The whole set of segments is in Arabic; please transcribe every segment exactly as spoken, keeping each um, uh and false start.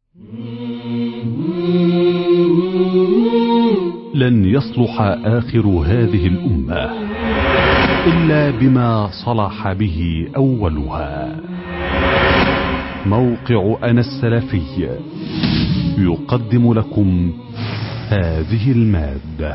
لن يصلح آخر هذه الأمة إلا بما صلح به أولها. موقع أنا السلفي يقدم لكم هذه المادة.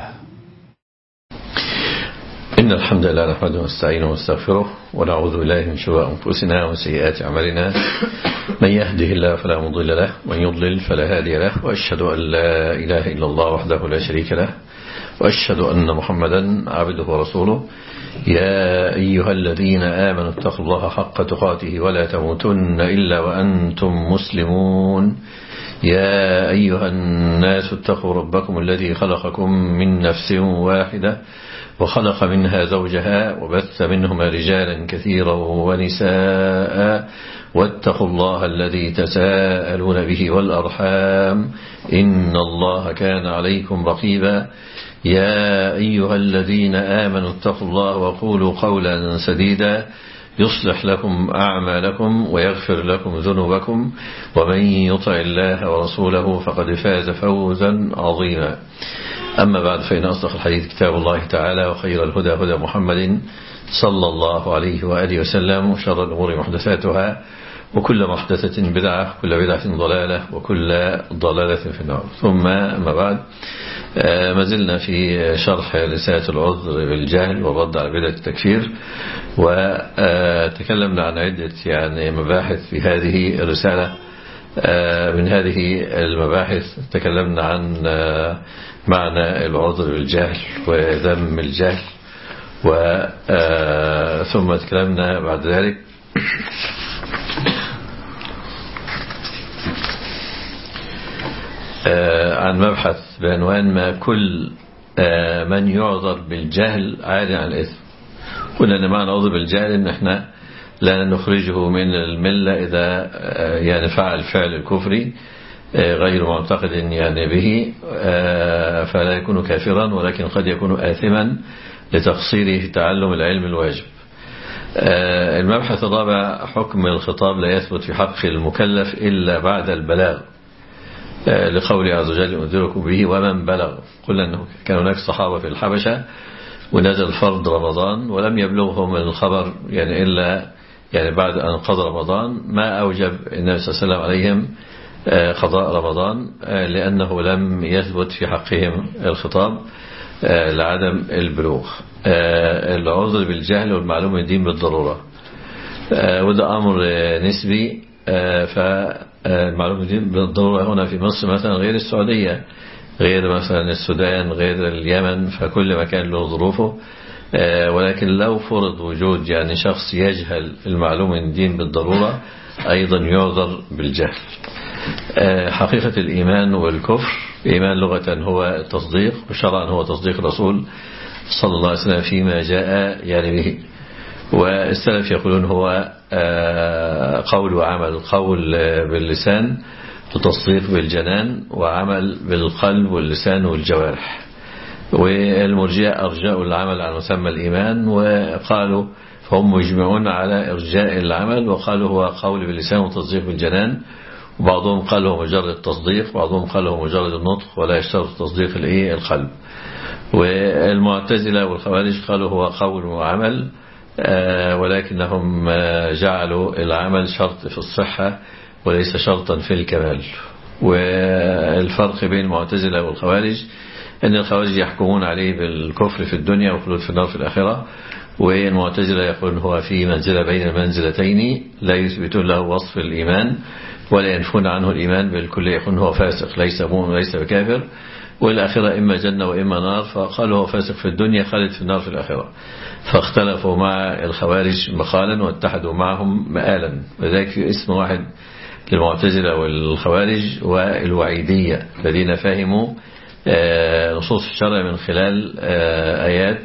إن الحمد لله نحمده ونستعينه ونستغفره ونعوذ بالله من شرور أنفسنا وسيئات أعمالنا. من يهده الله فلا مضل له ومن يضلل فلا هادي له، وأشهد أن لا إله إلا الله وحده لا شريك له، وأشهد أن محمدا عبده ورسوله. يا أيها الذين آمنوا اتقوا الله حق تقاته ولا تموتن إلا وأنتم مسلمون. يا أيها الناس اتقوا ربكم الذي خلقكم من نفس واحدة وخلق منها زوجها وبث منهما رجالا كثيرا ونساء، واتقوا الله الذي تساءلون به والأرحام إن الله كان عليكم رقيبا. يا أيها الذين آمنوا اتقوا الله وقولوا قولا سديدا يصلح لكم أعمالكم ويغفر لكم ذنوبكم، ومن يطع الله ورسوله فقد فاز فوزا عظيما. أما بعد، فإن أصدق الحديث كتاب الله تعالى، وخير الهدى هدى محمد صلى الله عليه وآله وسلم، وشر الأمور محدثاتها، وكل محدثة بدعة، وكل بدعة ضلالة، وكل ضلالة في النار. ثم أما بعد، ما زلنا في شرح رسالة العذر بالجهل والرد على بدعة التكفير، وتكلمنا عن عدة يعني مباحث في هذه الرسالة. من هذه المباحث تكلمنا عن معنى العذر بالجهل وذم الجهل، ثم تكلمنا بعد ذلك عن مبحث بعنوان ما كل من يعذر بالجهل عاد عن الإثم. قلنا أن معنى عذر بالجهل أن احنا لا نخرجه من الملة إذا يعني فعل فعل الكفري غير معتقد يعني به، فلا يكون كافرا، ولكن قد يكون آثما لتقصيره في تعلم العلم الواجب. المبحث الرابع، حكم الخطاب لا يثبت في حق المكلف إلا بعد البلاغ، لقوله عز وجل أنذركم به ومن بلغ. قلنا أنه كان هناك صحابة في الحبشة ونزل فرض رمضان ولم يبلغهم الخبر يعني إلا يعني بعد أن قضى رمضان، ما أوجب النبي صلى الله عليه وسلم عليهم قضاء رمضان، لأنه لم يثبت في حقهم الخطاب لعدم البلوغ. العذر بالجهل والمعلوم من الدين بالضرورة، وده أمر نسبي. فالمعلوم من الدين بالضرورة هنا في مصر مثلا غير السعودية، غير مثلا السودان، غير اليمن، فكل مكان له ظروفه. ولكن لو فرض وجود يعني شخص يجهل المعلوم من الدين بالضرورة، أيضا يعذر بالجهل. حقيقة الإيمان والكفر، الإيمان لغة هو التصديق، وشرعا هو تصديق الرسول صلى الله عليه وسلم فيما جاء يعني به. والسلف يقولون هو قول وعمل، قول باللسان وتصديق بالجنان، وعمل بالقلب واللسان والجوارح. والمرجئة أرجاء العمل عن مسمى الإيمان، وقالوا فهم مجمعون على إرجاء العمل، وقالوا هو قول باللسان وتصديق بالجنان. وبعضهم قال هو مجرد تصديق، وبعضهم قال هو مجرد النطق ولا يشترط تصديق القلب. والمعتزلة والخوارج قالوا هو قول وعمل، ولكنهم جعلوا العمل شرط في الصحة وليس شرطا في الكمال. والفرق بين المعتزلة والخوارج أن الخوارج يحكمون عليه بالكفر في الدنيا وخلود في النار في الآخرة، والمعتزلة يقولون هو في منزلة بين المنزلتين، لا يثبتون له وصف الإيمان ولا ينفون عنه الإيمان بالكل، يقولون هو فاسق ليس مؤمن وليس بكافر، والآخرة إما جنة وإما نار، فقالوا هو فاسق في الدنيا خالد في النار في الآخرة. فاختلفوا مع الخوارج مقالا واتحدوا معهم مآلا، وذلك في اسم واحد للمعتزلة والخوارج والوعيدية، الذين فهموا نصوص الشرع من خلال آيات،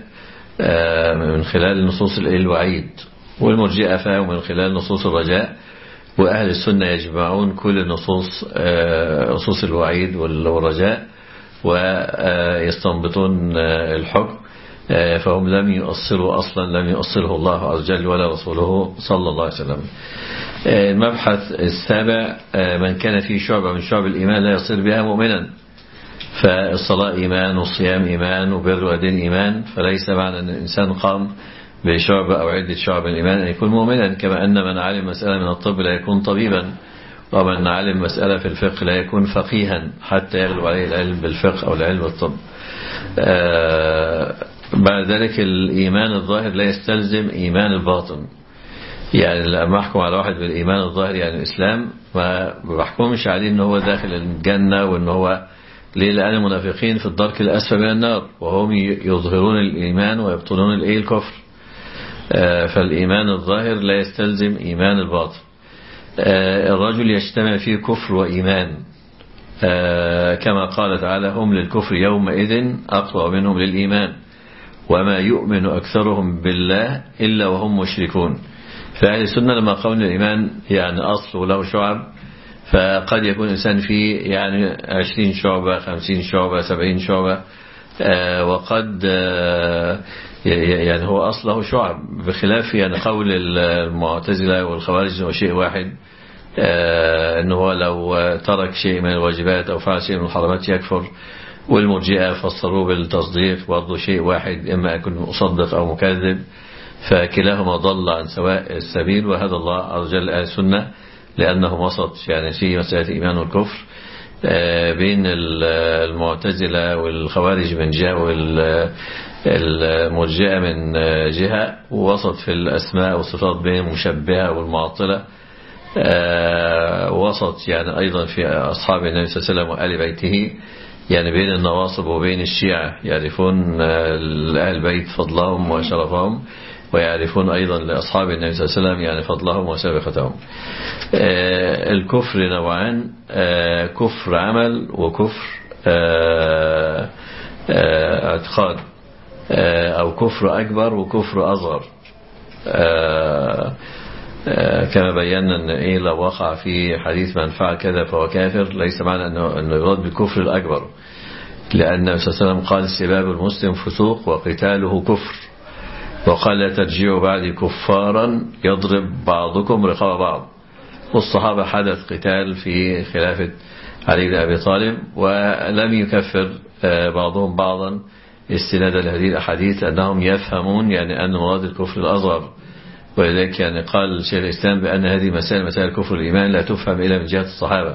من خلال نصوص الوعيد. والمرجئة فهموا من خلال نصوص الرجاء. وأهل السنة يجمعون كل نصوص نصوص الوعيد والرجاء ويستنبطون الحكم فهم لم يؤصلوا أصلا، لم يؤصله الله عز وجل ولا رسوله صلى الله عليه وسلم. المبحث السابع: من كان فيه شعبة من شعب الإيمان لا يصير بها مؤمنا. فالصلاة إيمان، والصيام إيمان، وبر والدين إيمان، فليس معنى أن الإنسان قام بشعبة أو عدة شعب الإيمان أن يكون مؤمنا، كما أن من علم مسألة من الطب لا يكون طبيبا، ومن علم مسألة في الفقه لا يكون فقيها حتى يغلب عليه العلم بالفقه أو العلم بالطب. بعد ذلك الإيمان الظاهر لا يستلزم إيمان الباطن. يعني لما أحكم على واحد بالإيمان الظاهر يعني الإسلام، ما بحكمش عليه أنه هو داخل الجنة، وأنه هو ليه؟ لأن المنافقين في الدرك الأسفل من النار، وهم يظهرون الإيمان ويبطلون الإيه الكفر. فالإيمان الظاهر لا يستلزم إيمان الباطن. الرجل يجتمع فيه كفر وإيمان، كما قال تعالى: هم للكفر يومئذ أقرب منهم للإيمان وما يؤمن أكثرهم بالله إلا وهم مشركون. فأهل السنة لما قولنا الإيمان يعني أصل وله شعب، فقد يكون الإنسان فيه يعني عشرين شعبة، خمسين شعبة، سبعين شعبة، وقد يعني هو أصله شعب، بخلاف يعني قول المعتزلة والخوارج هو شيء واحد، أنه هو لو ترك شيء من الواجبات أو فعل شيء من الحرامات يكفر. والمرجئة فسروه بالتصديق، برضه شيء واحد، إما يكون مصدق أو مكذب، فكلاهما ضل عن سواء السبيل. وهذا الله عز وجل أهل السنة لأنه وسط يعني في مسألة الإيمان والكفر بين المعتزلة والخوارج من جهة والمرجئة من جهة، ووسط في الأسماء والصفات بين المشبهة والمعطلة، وسط يعني أيضا في أصحاب النبي صلى الله عليه وسلم وآل بيته، يعني بين النواصب وبين الشيعة، يعرفون لأهل البيت فضلهم وشرفهم، ويعرفون أيضا لأصحاب النبي صلى الله عليه وسلم يعني فضلهم وسابقتهم. الكفر نوعان: كفر عمل وكفر اعتقاد، أو كفر أكبر وكفر أصغر. كما بينا أن إيه لو وقع في حديث من فعل كذا فهو كافر، ليس معنى أنه, أنه يراد بالكفر الأكبر، لأن النبي صلى الله عليه وسلم قال: سباب المسلم فسوق وقتاله كفر، وقال: لا ترجعوا بعدي كفارا يضرب بعضكم رقاب بعض. والصحابة حدث قتال في خلافة علي بن أبي طالب، ولم يكفر بعضهم بعضا استنادا لهذه الأحاديث، أنهم يفهمون يعني أن مراد الكفر الأصغر. ولذلك يعني قال شيخ الإسلام بأن هذه مسائل مسائل الكفر والإيمان لا تفهم إلا من جهة الصحابة،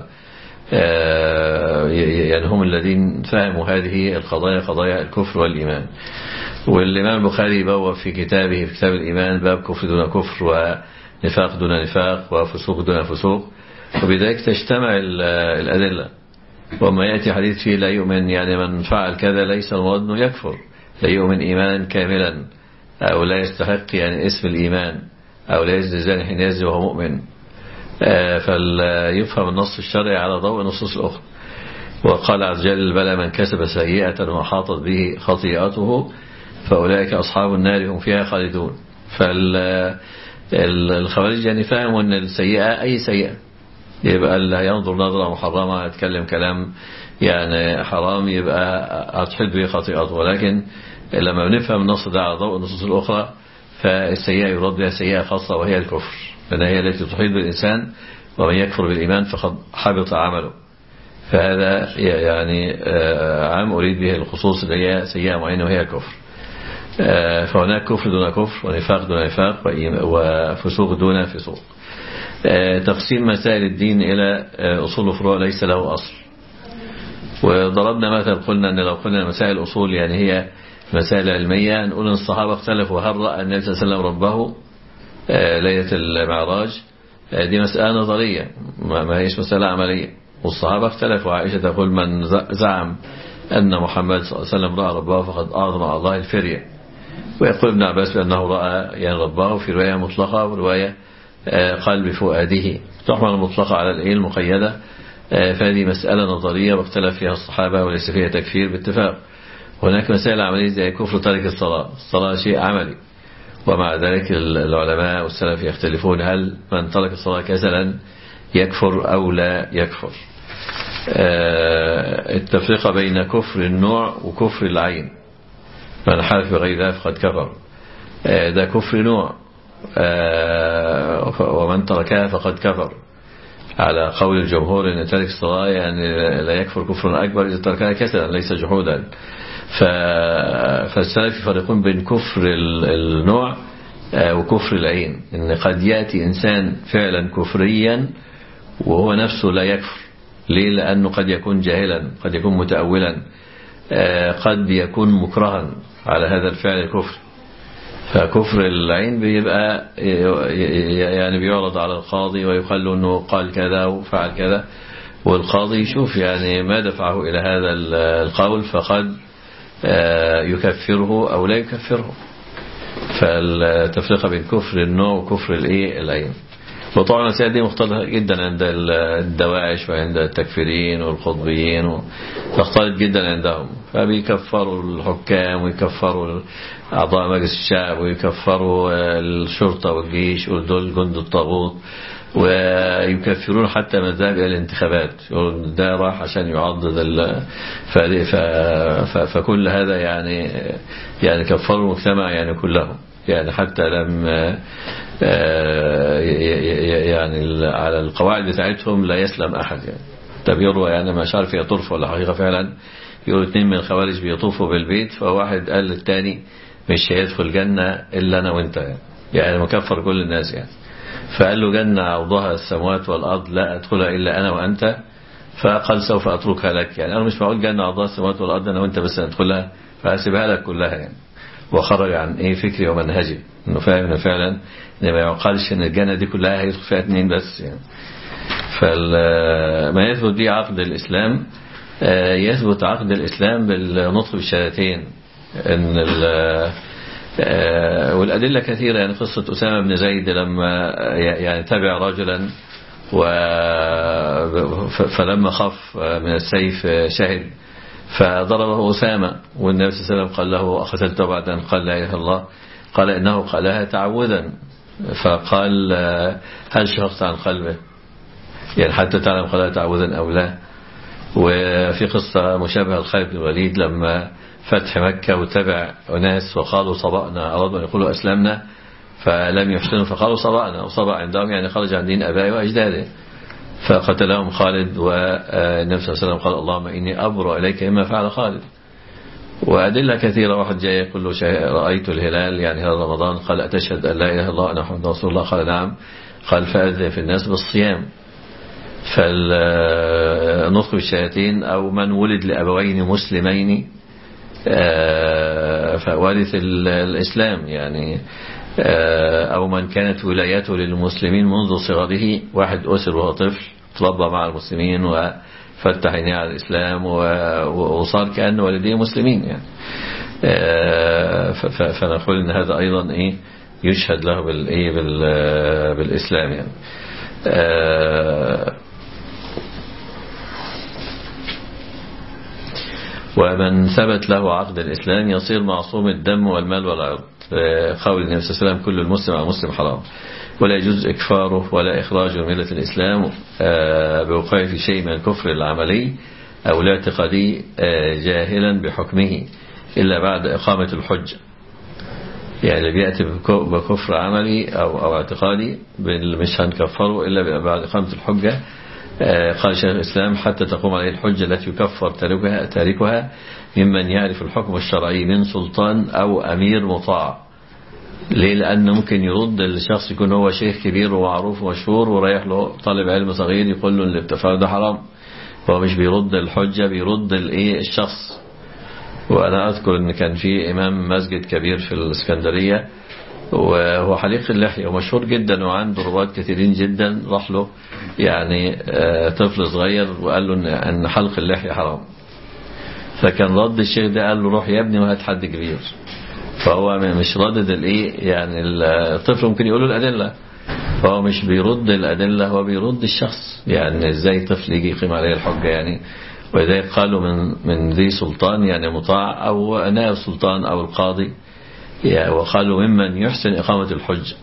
يعني هم الذين فهموا هذه القضايا، قضايا الكفر والإيمان. والإمام البخاري بواب في كتابه في كتاب الإيمان باب كفر دون كفر، ونفاق دون نفاق، وفسوق دون فسوق، وبذلك تجتمع الأدلة. وما يأتي حديث فيه لا يؤمن يعني من فعل كذا ليس المراد أنه يكفر، لا يؤمن إيمانا كاملا، أو لا يستحق يعني اسم الإيمان، أو لا يزني زاني حين يزني وهو مؤمن. فليفهم النص الشرعي على ضوء النصوص الأخرى. وقال عز وجل: بلى من كسب سيئة وحاطت به خطيئته فأولئك أصحاب النار هم فيها خالدون. فالخوارج يعني فهموا أن السيئة أي سيئة، يبقى اللي هينظر نظرة محرمة، يتكلم كلام يعني حرام، يبقى هتحل به خطيئته. ولكن لما بنفهم النص ده على ضوء النصوص الأخرى، فالسيئة يراد بها سيئة خاصة وهي الكفر، فإنها هي التي تحيط بالإنسان، ومن يكفر بالإيمان فقد حبط عمله. فهذا يعني عام أريد به الخصوص اللي هي سيئة معينة وهي الكفر. فهناك كفر دون كفر، ونفاق دون نفاق، وفسوق دون فسوق. تقسيم مسائل الدين إلى أصول وفروع ليس له أصل. وضربنا مثل قلنا أن لو قلنا مسائل الأصول يعني هي مسائل علمية، نقول أن الصحابة اختلفوا هل رأى النبي صلى الله عليه وسلم ربه ليلة المعراج، دي مسألة نظرية ما هيش مسألة عملية. والصحابة اختلفوا، عائشة تقول من زعم أن محمد صلى الله عليه وسلم رأى ربه فقد أعظم على الله الفرية. ويقول ابن عباس بأنه رأى يعني ربه في رواية مطلقة ورواية قال بفؤاده، تحمل المطلقة على الإيه المقيدة. فهذه مسألة نظرية واختلف فيها الصحابة وليس فيها تكفير باتفاق. هناك مسائل عملية زي كفر ترك الصلاة، الصلاة شيء عملي، ومع ذلك العلماء والسلف يختلفون هل من ترك الصلاة كسلا يكفر أو لا يكفر. التفرقة بين كفر النوع وكفر العين. من حلف بغير الله فقد كفر. ده كفر نوع، ومن تركها فقد كفر، على قول الجمهور ان ترك الصلاة يعني لا يكفر كفر أكبر إذا تركها كسلا ليس جحودا. فالسلف يفرقون بين كفر النوع وكفر العين، ان قد يأتي إنسان فعلا كفريا وهو نفسه لا يكفر. ليه؟ لأنه قد يكون جاهلا، قد يكون متأولا، قد يكون مكرها على هذا الفعل الكفر. فكفر العين بيبقى يعني بيعرض على القاضي ويقال له أنه قال كذا وفعل كذا، والقاضي يشوف يعني ما دفعه إلى هذا القول، فقد يكفره أو لا يكفره. فالتفرقة بين كفر النوع وكفر العين. وطبعا المسائل دي مختلطة جدا عند الدواعش وعند التكفيرين والقطبيين، تختلط جدا عندهم، فبيكفروا الحكام ويكفروا أعضاء مجلس الشعب ويكفروا الشرطة والجيش ودول جند الطاغوت، ويكفرون حتى من ذهب إلى الانتخابات، يقولون ده راح عشان يعضد ال... ف... ف... ف... فكل هذا يعني يعني كفروا المجتمع يعني كله، يعني حتى لم يعني على القواعد بتاعتهم لا يسلم أحد. يعني ده بيروى، يعني مش عارف هي طرف ولا حقيقة فعلا، يقولوا اتنين من الخوارج بيطوفوا بالبيت، فواحد قال للتاني مش هيدخل جنة إلا أنا وانت، يعني, يعني مكفر كل الناس يعني. فقال له جنة عرضها السماوات والأرض لا أدخلها إلا أنا وأنت، فقال سوف أتركها لك. يعني أنا مش معقول جنة عرضها السماوات والأرض أنا وأنت بس ندخلها، فأسيبها لك كلها يعني. وخرج عن ايه فكري ومنهجي، انه فاهم انه فعلا ان ما يعقلش ان الجنة دي كلها هيدخل فيها اتنين بس يعني. فما يثبت به عقد الإسلام، يثبت عقد الإسلام بالنطق بالشهادتين. ان والأدلة كثيرة، يعني قصة أسامة بن زيد لما يعني تبع رجلا فلما خاف من السيف شهد فضربه أسامة، والنبي صلى الله عليه وسلم قال له أقتلته بعد أن قال لا إله إلا الله؟ قال إنه قالها تعوذا. فقال هل شفقت عن قلبه يعني حتى تعلم قالها تعوذا أو لا؟ وفي قصة مشابهة لخالد بن الوليد لما فتح مكة وتبع أناس وقالوا صبأنا، أرادوا أن يقولوا أسلمنا فلم يحسنوا فقالوا صبأنا، وصبأ عندهم يعني خرج عن دين أبائي وأجداده، فقتلهم خالد. والنبي صلى الله عليه وسلم قال اللهم إني أبرأ إليك مما فعل خالد. وأدلة كثيرة. واحد جاي يقول له رأيت الهلال يعني هذا رمضان، قال أتشهد أن لا إله إلا الله أنا محمد رسول الله؟ قال نعم. قال فأذن في الناس بالصيام. فالنطق بالشهادتين، أو من ولد لأبوين مسلمين فوارث الإسلام يعني، أو من كانت ولايته للمسلمين منذ صغره، واحد أسر وهو طفل تربى مع المسلمين وفتح عينيه على الإسلام وصار كأن والديه مسلمين يعني. فنقول إن هذا أيضا إيه يشهد له بالإيه بالإسلام يعني. ومن ثبت له عقد الإسلام يصير معصوم الدم والمال والعرض. قول النبي صلى الله عليه وسلم كل المسلم على مسلم حرام، ولا يجوز إكفاره ولا إخراجه من ملة الإسلام بوقوعه في شيء من الكفر العملي أو الاعتقادي جاهلا بحكمه إلا بعد إقامة الحجة. يعني اللي بيأتي بكفر عملي أو, أو اعتقادي مش هنكفره إلا بعد إقامة الحجة. قال شيخ الإسلام حتى تقوم عليه الحجة التي يكفر تاركها, تاركها ممن يعرف الحكم الشرعي من سلطان أو أمير مطاع. ليه؟ لأنه ممكن يرد الشخص يكون هو شيخ كبير ومعروف ومشهور ورايح له طالب علم صغير يقول له اللي بتفعله ده حرام، فهو مش بيرد الحجة، بيرد الايه الشخص. وأنا أذكر أن كان في إمام مسجد كبير في الإسكندرية وهو حليق اللحية ومشهور جدا وعنده رواد كثيرين جدا، راح له يعني طفل صغير وقال له أن حلق اللحية حرام. فكان رد الشيخ ده قال له روح يا ابني وهات حد كبير. فهو مش ردد الايه يعني الطفل ممكن يقول له الأدلة، فهو مش بيرد الأدلة، هو بيرد الشخص. يعني ازاي طفل يجي يقيم عليه الحجة يعني؟ وإذا قالوا من من ذي سلطان يعني مطاع أو نائب سلطان أو القاضي يعني، وقالوا ممن يحسن إقامة الحجة.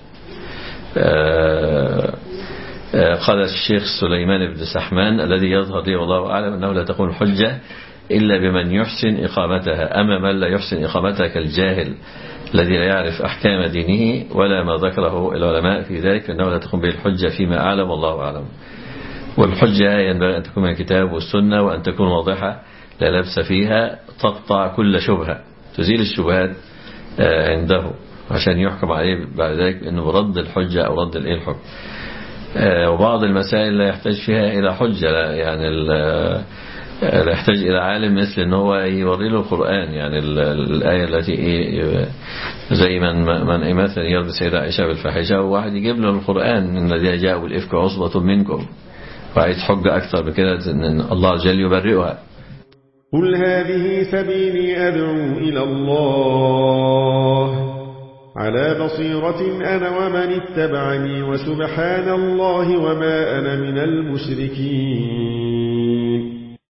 آآ آآ قال الشيخ سليمان بن سحمان الذي يظهر لي والله أعلم أنه لا تكون الحجة إلا بمن يحسن إقامتها. أما من لا يحسن إقامتها كالجاهل الذي لا يعرف أحكام دينه ولا ما ذكره العلماء في ذلك فإنه لا تقوم به الحجة فيما أعلم والله أعلم. والحجة ينبغي أن تكون من الكتاب والسنة وأن تكون واضحة لا لبس فيها، تقطع كل شبهة، تزيل الشبهات عنده عشان يحكم عليه بعد ذلك أنه رد الحجة أو رد الإيه الحكم. وبعض المسائل لا يحتاج فيها إلى حجة، لا يعني لا يحتاج إلى عالم مثل أنه هو يوري له القرآن، يعني الآية التي إيه زي من من مثلا يرد سيدة عائشة بالفاحشة وواحد يجيب له القرآن إن الذين جاءوا بالإفك عصبة منكم، وعايز حجة أكثر بكده أن الله جل يبرئها. قل هذه سبيلي أدعو إلى الله على بصيرة أنا ومن اتبعني وسبحان الله وما أنا من المشركين.